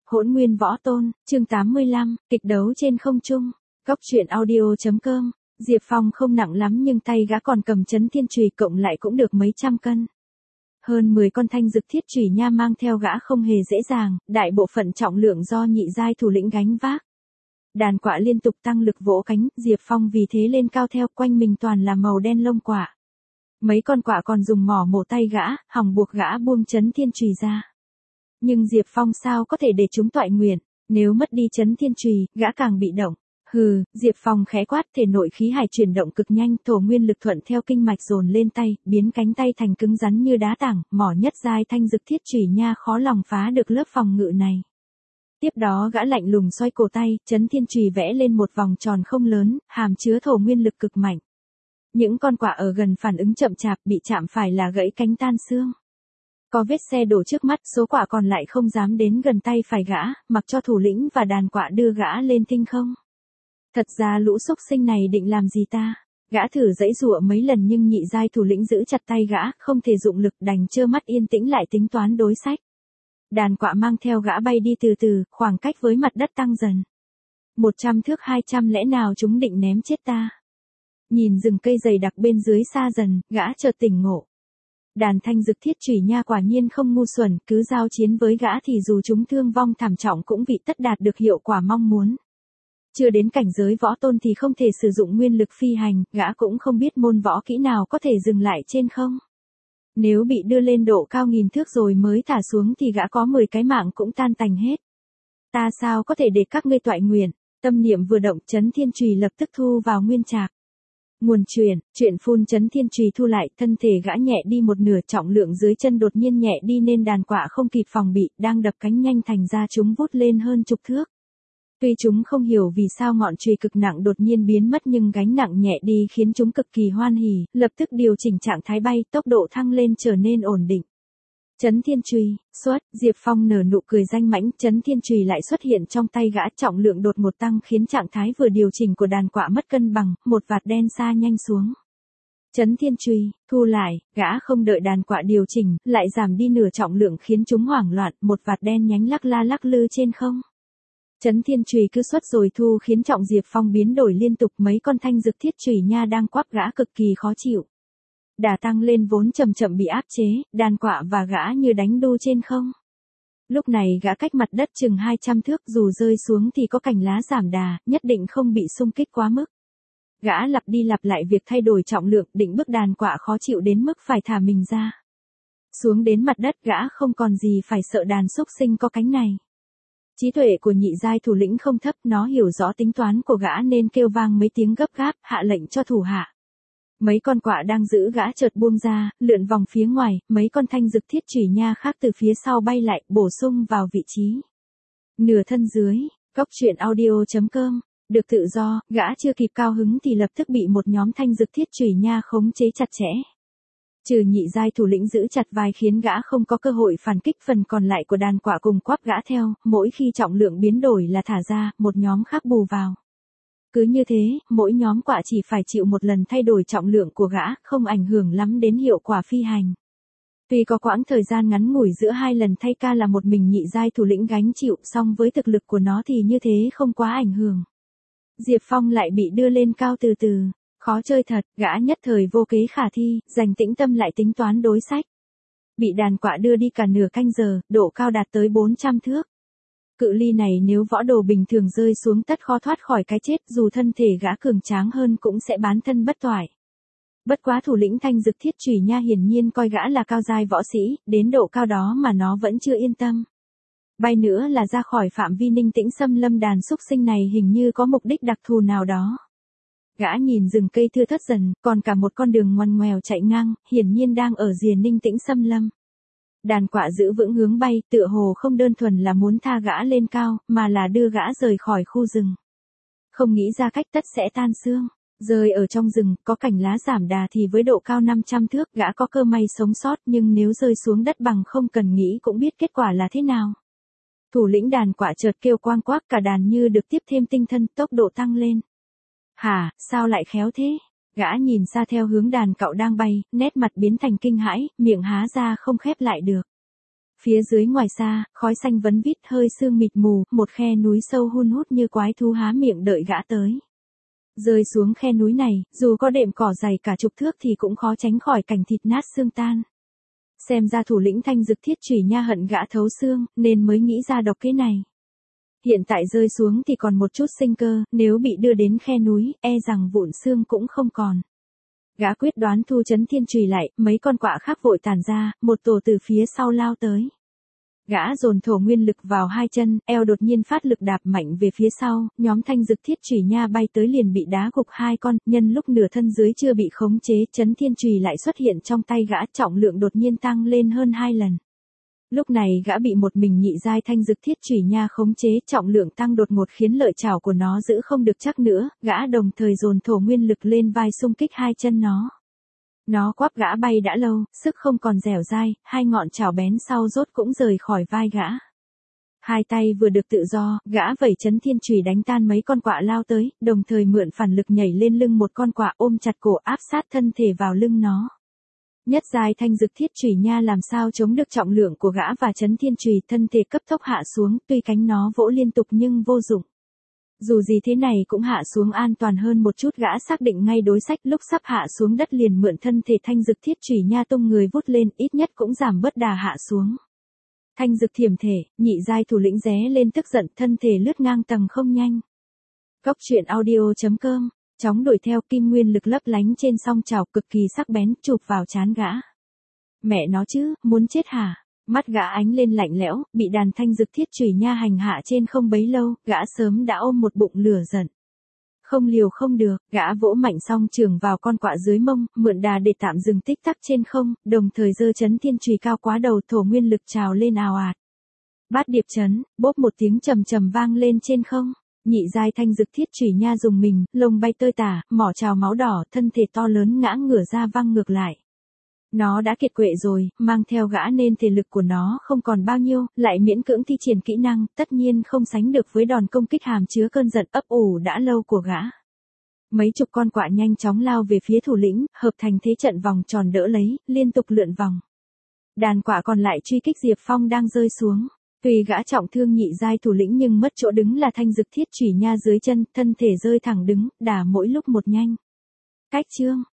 Hỗn nguyên võ tôn, chương 85, kịch đấu trên không trung. Góc truyện audio.com. Diệp Phong không nặng lắm nhưng tay gã còn cầm chấn thiên chùy cộng lại cũng được mấy trăm cân. Hơn 10 con thanh dực thiết chùy nha mang theo gã không hề dễ dàng, đại bộ phận trọng lượng do nhị giai thủ lĩnh gánh vác. Đàn quạ liên tục tăng lực vỗ cánh, Diệp Phong vì thế lên cao theo, quanh mình toàn là màu đen lông quạ. Mấy con quạ còn dùng mỏ mổ tay gã, hòng buộc gã buông chấn thiên chùy ra. Nhưng Diệp Phong sao có thể để chúng toại nguyện, nếu mất đi chấn thiên chùy, gã càng bị động. Hừ, Diệp Phong khẽ quát, thể nội khí hải chuyển động cực nhanh, thổ nguyên lực thuận theo kinh mạch dồn lên tay, biến cánh tay thành cứng rắn như đá tảng, mỏ nhất giai thanh dực thiết chùy nha khó lòng phá được lớp phòng ngự này. Tiếp đó gã lạnh lùng xoay cổ tay, chấn thiên chùy vẽ lên một vòng tròn không lớn, hàm chứa thổ nguyên lực cực mạnh. Những con quạ ở gần phản ứng chậm chạp, bị chạm phải là gãy cánh tan xương. Có vết xe đổ trước mắt, số quạ còn lại không dám đến gần tay phải gã, mặc cho thủ lĩnh và đàn quạ đưa gã lên tinh không. Thật ra lũ xúc sinh này định làm gì ta? Gã thử giãy giụa mấy lần nhưng nhị giai thủ lĩnh giữ chặt tay gã, không thể dụng lực, đành trơ mắt yên tĩnh lại tính toán đối sách. Đàn quạ mang theo gã bay đi từ từ, khoảng cách với mặt đất tăng dần. 100 thước 200 lẽ nào chúng định ném chết ta? Nhìn rừng cây dày đặc bên dưới xa dần, gã chợt tỉnh ngộ. Đàn thanh dực thiết chùy nha quả nhiên không ngu xuẩn, cứ giao chiến với gã thì dù chúng thương vong thảm trọng cũng vị tất đạt được hiệu quả mong muốn. Chưa đến cảnh giới võ tôn thì không thể sử dụng nguyên lực phi hành, gã cũng không biết môn võ kỹ nào có thể dừng lại trên không. Nếu bị đưa lên độ cao nghìn thước rồi mới thả xuống thì gã có 10 cái mạng cũng tan tành hết. Ta sao có thể để các ngươi toại nguyện? Tâm niệm vừa động, chấn thiên chùy lập tức thu vào nguyên trạc. Nguồn chuyện phun chấn thiên chùy thu lại, thân thể gã nhẹ đi một nửa, trọng lượng dưới chân đột nhiên nhẹ đi nên đàn quạ không kịp phòng bị, đang đập cánh nhanh thành ra chúng vút lên hơn chục thước. Tuy chúng không hiểu vì sao ngọn chùy cực nặng đột nhiên biến mất nhưng gánh nặng nhẹ đi khiến chúng cực kỳ hoan hỉ, lập tức điều chỉnh trạng thái bay, tốc độ thăng lên trở nên ổn định. Chấn thiên chùy, xuất, Diệp Phong nở nụ cười danh mãnh, chấn thiên chùy lại xuất hiện trong tay gã, trọng lượng đột ngột tăng khiến trạng thái vừa điều chỉnh của đàn quạ mất cân bằng, một vạt đen xa nhanh xuống. Chấn thiên chùy, thu lại, gã không đợi đàn quạ điều chỉnh, lại giảm đi nửa trọng lượng khiến chúng hoảng loạn, một vạt đen nhánh lắc la lắc lư trên không. Chấn thiên chùy cứ xuất rồi thu khiến trọng Diệp Phong biến đổi liên tục, mấy con thanh dực thiết chùy nha đang quắp gã cực kỳ khó chịu. Đà tăng lên vốn chậm chậm bị áp chế, đàn quạ và gã như đánh đu trên không. Lúc này gã cách mặt đất chừng 200 thước, dù rơi xuống thì có cành lá giảm đà, nhất định không bị xung kích quá mức. Gã lặp đi lặp lại việc thay đổi trọng lượng, định bức đàn quạ khó chịu đến mức phải thả mình ra. Xuống đến mặt đất gã không còn gì phải sợ đàn xúc sinh có cánh này. Trí tuệ của nhị giai thủ lĩnh không thấp, nó hiểu rõ tính toán của gã nên kêu vang mấy tiếng gấp gáp, hạ lệnh cho thủ hạ. Mấy con quạ đang giữ gã chợt buông ra, lượn vòng phía ngoài, mấy con thanh dực thiết chùy nha khác từ phía sau bay lại, bổ sung vào vị trí. Nửa thân dưới, góc truyện audio.com, được tự do, gã chưa kịp cao hứng thì lập tức bị một nhóm thanh dực thiết chùy nha khống chế chặt chẽ. Trừ nhị giai thủ lĩnh giữ chặt vai khiến gã không có cơ hội phản kích, phần còn lại của đàn quạ cùng quắp gã theo, mỗi khi trọng lượng biến đổi là thả ra, một nhóm khác bù vào. Cứ như thế, mỗi nhóm quạ chỉ phải chịu một lần thay đổi trọng lượng của gã, không ảnh hưởng lắm đến hiệu quả phi hành. Tuy có quãng thời gian ngắn ngủi giữa hai lần thay ca là một mình nhị giai thủ lĩnh gánh chịu, song với thực lực của nó thì như thế không quá ảnh hưởng. Diệp Phong lại bị đưa lên cao từ từ. Khó chơi thật, gã nhất thời vô kế khả thi, dành tĩnh tâm lại tính toán đối sách. Bị đàn quạ đưa đi cả nửa canh giờ, độ cao đạt tới 400 thước. Cự ly này nếu võ đồ bình thường rơi xuống tất khó thoát khỏi cái chết, dù thân thể gã cường tráng hơn cũng sẽ bán thân bất toại. Bất quá thủ lĩnh thanh dực thiết chùy nha hiển nhiên coi gã là cao giai võ sĩ, đến độ cao đó mà nó vẫn chưa yên tâm. Bay nữa là ra khỏi phạm vi ninh tĩnh xâm lâm, đàn xúc sinh này hình như có mục đích đặc thù nào đó. Gã nhìn rừng cây thưa thớt dần, còn cả một con đường ngoằn ngoèo chạy ngang, hiển nhiên đang ở rìa ninh tĩnh xâm lâm. Đàn quạ giữ vững hướng bay, tựa hồ không đơn thuần là muốn tha gã lên cao, mà là đưa gã rời khỏi khu rừng. Không nghĩ ra cách tất sẽ tan xương. Rơi ở trong rừng, có cành lá giảm đà thì với độ cao 500 thước gã có cơ may sống sót, nhưng nếu rơi xuống đất bằng không cần nghĩ cũng biết kết quả là thế nào. Thủ lĩnh đàn quạ chợt kêu quang quác, cả đàn như được tiếp thêm tinh thần, tốc độ tăng lên. Hả, sao lại khéo thế? Gã nhìn xa theo hướng đàn cậu đang bay, nét mặt biến thành kinh hãi, miệng há ra không khép lại được. Phía dưới ngoài xa, khói xanh vấn vít hơi sương mịt mù, một khe núi sâu hun hút như quái thú há miệng đợi gã tới. Rơi xuống khe núi này, dù có đệm cỏ dày cả chục thước thì cũng khó tránh khỏi cảnh thịt nát xương tan. Xem ra thủ lĩnh Thanh Dực Thiết Chủy Nha hận gã thấu xương, nên mới nghĩ ra độc kế này. Hiện tại rơi xuống thì còn một chút sinh cơ, nếu bị đưa đến khe núi, e rằng vụn xương cũng không còn. Gã quyết đoán thu Chấn Thiên Chùy lại, mấy con quạ khác vội tản ra, một tổ từ phía sau lao tới. Gã dồn thổ nguyên lực vào hai chân, eo đột nhiên phát lực đạp mạnh về phía sau, nhóm Thanh Dực Thiết Chủy Nha bay tới liền bị đá gục hai con, nhân lúc nửa thân dưới chưa bị khống chế, Chấn Thiên Chùy lại xuất hiện trong tay gã, trọng lượng đột nhiên tăng lên hơn 2 lần. Lúc này gã bị một mình nhị giai Thanh Dực Thiết Chủy Nha khống chế, trọng lượng tăng đột ngột khiến lợi chảo của nó giữ không được chắc nữa, gã đồng thời dồn thổ nguyên lực lên vai xung kích hai chân nó. Nó quắp gã bay đã lâu, sức không còn dẻo dai, hai ngọn chảo bén sau rốt cũng rời khỏi vai gã. Hai tay vừa được tự do, gã vẩy Chấn Thiên Chùy đánh tan mấy con quạ lao tới, đồng thời mượn phản lực nhảy lên lưng một con quạ ôm chặt cổ áp sát thân thể vào lưng nó. Nhất giai Thanh Dực Thiết Chủy Nha làm sao chống được trọng lượng của gã và Chấn Thiên Chùy, thân thể cấp tốc hạ xuống, tuy cánh nó vỗ liên tục nhưng vô dụng. Dù gì thế này cũng hạ xuống an toàn hơn một chút, gã xác định ngay đối sách, lúc sắp hạ xuống đất liền mượn thân thể Thanh Dực Thiết Chủy Nha tung người vút lên, ít nhất cũng giảm bớt đà hạ xuống. Thanh Dực Thiểm Thể, nhị giai thủ lĩnh ré lên tức giận, thân thể lướt ngang tầng không nhanh. Cốc truyện audio.com, chóng đuổi theo, kim nguyên lực lấp lánh trên song chảo cực kỳ sắc bén, chụp vào trán gã. Mẹ nó chứ, muốn chết hả? Mắt gã ánh lên lạnh lẽo, bị đàn Thanh Dực Thiết Chủy Nha hành hạ trên không bấy lâu, gã sớm đã ôm một bụng lửa giận. Không liều không được, gã vỗ mạnh song trường vào con quạ dưới mông, mượn đà để tạm dừng tích tắc trên không, đồng thời giơ Chấn Thiên Chùy cao quá đầu, thổ nguyên lực trào lên ào ạt. Bát điệp chấn, bốp một tiếng trầm trầm vang lên trên không. Nhị giai Thanh Dực Thiết Chủy Nha dùng mình, lông bay tơi tả, mỏ trào máu đỏ, thân thể to lớn ngã ngửa ra văng ngược lại. Nó đã kiệt quệ rồi, mang theo gã nên thể lực của nó không còn bao nhiêu, lại miễn cưỡng thi triển kỹ năng, tất nhiên không sánh được với đòn công kích hàm chứa cơn giận ấp ủ đã lâu của gã. Mấy chục con quạ nhanh chóng lao về phía thủ lĩnh, hợp thành thế trận vòng tròn đỡ lấy, liên tục lượn vòng. Đàn quạ còn lại truy kích Diệp Phong đang rơi xuống. Tuy gã trọng thương nhị giai thủ lĩnh nhưng mất chỗ đứng là Thanh Dực Thiết Chủy Nha dưới chân, thân thể rơi thẳng đứng, đà mỗi lúc một nhanh. Cách chương